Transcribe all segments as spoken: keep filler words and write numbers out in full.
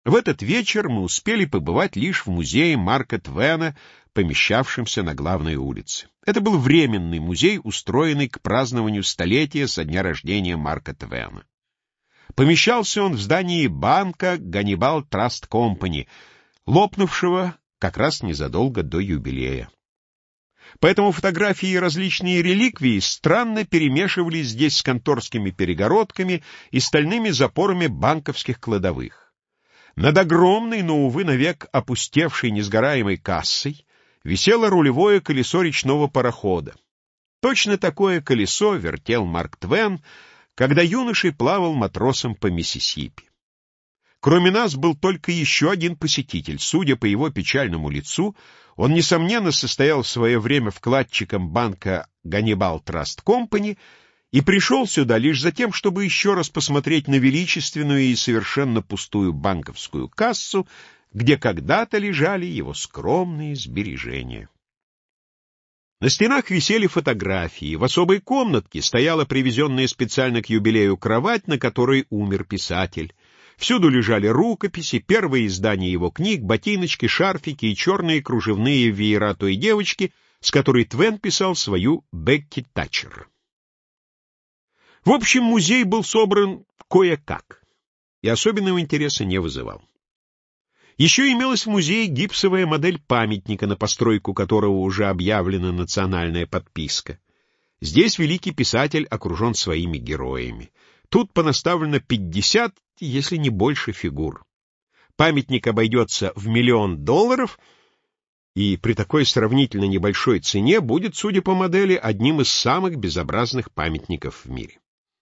В этот вечер мы успели побывать лишь в музее Марка Твена, помещавшемся на главной улице. Это был временный музей, устроенный к празднованию столетия со дня рождения Марка Твена. Помещался он в здании банка Ганнибал Траст Компани, лопнувшего как раз незадолго до юбилея. Поэтому фотографии и различные реликвии странно перемешивались здесь с конторскими перегородками и стальными запорами банковских кладовых. Над огромной, но, увы, навек опустевшей несгораемой кассой висело рулевое колесо речного парохода. Точно такое колесо вертел Марк Твен, когда юношей плавал матросом по Миссисипи. Кроме нас был только еще один посетитель. Судя по его печальному лицу, он, несомненно, состоял в свое время вкладчиком банка Ганнибал Траст Компани и пришел сюда лишь за тем, чтобы еще раз посмотреть на величественную и совершенно пустую банковскую кассу, где когда-то лежали его скромные сбережения. На стенах висели фотографии. В особой комнатке стояла привезенная специально к юбилею кровать, на которой умер писатель. Всюду лежали рукописи, первые издания его книг, ботиночки, шарфики и черные кружевные веера той девочки, с которой Твен писал свою «Бекки Татчер». В общем, музей был собран кое-как и особенного интереса не вызывал. Еще имелась в музее гипсовая модель памятника, на постройку которого уже объявлена национальная подписка. Здесь великий писатель окружен своими героями. Тут понаставлено пятьдесят, если не больше, фигур. Памятник обойдется в миллион долларов, и при такой сравнительно небольшой цене будет, судя по модели, одним из самых безобразных памятников в мире.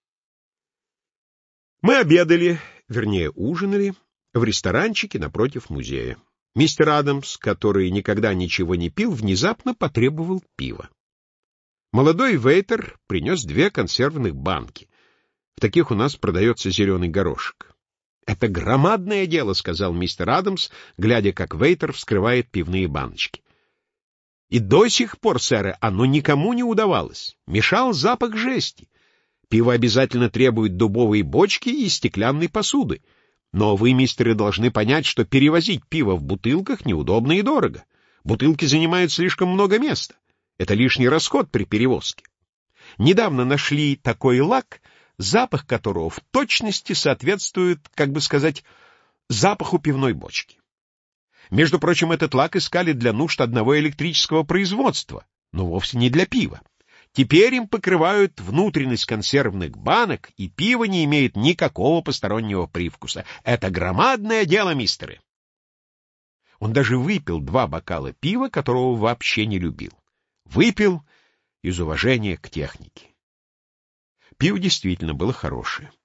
Мы обедали, вернее, ужинали, в ресторанчике напротив музея. Мистер Адамс, который никогда ничего не пил, внезапно потребовал пива. Молодой вейтер принес две консервных банки. В таких у нас продается зеленый горошек. «Это громадное дело», — сказал мистер Адамс, глядя, как вейтер вскрывает пивные баночки. «И до сих пор, сэр, оно никому не удавалось. Мешал запах жести. Пиво обязательно требует дубовой бочки и стеклянной посуды. Но вы, мистеры, должны понять, что перевозить пиво в бутылках неудобно и дорого. Бутылки занимают слишком много места. Это лишний расход при перевозке. Недавно нашли такой лак, запах которого в точности соответствует, как бы сказать, запаху пивной бочки. Между прочим, этот лак искали для нужд одного электрического производства, но вовсе не для пива. Теперь им покрывают внутренность консервных банок, и пиво не имеет никакого постороннего привкуса. Это громадное дело, мистеры. Он даже выпил два бокала пива, которого вообще не любил. Выпил из уважения к технике. Пиво действительно было хорошее.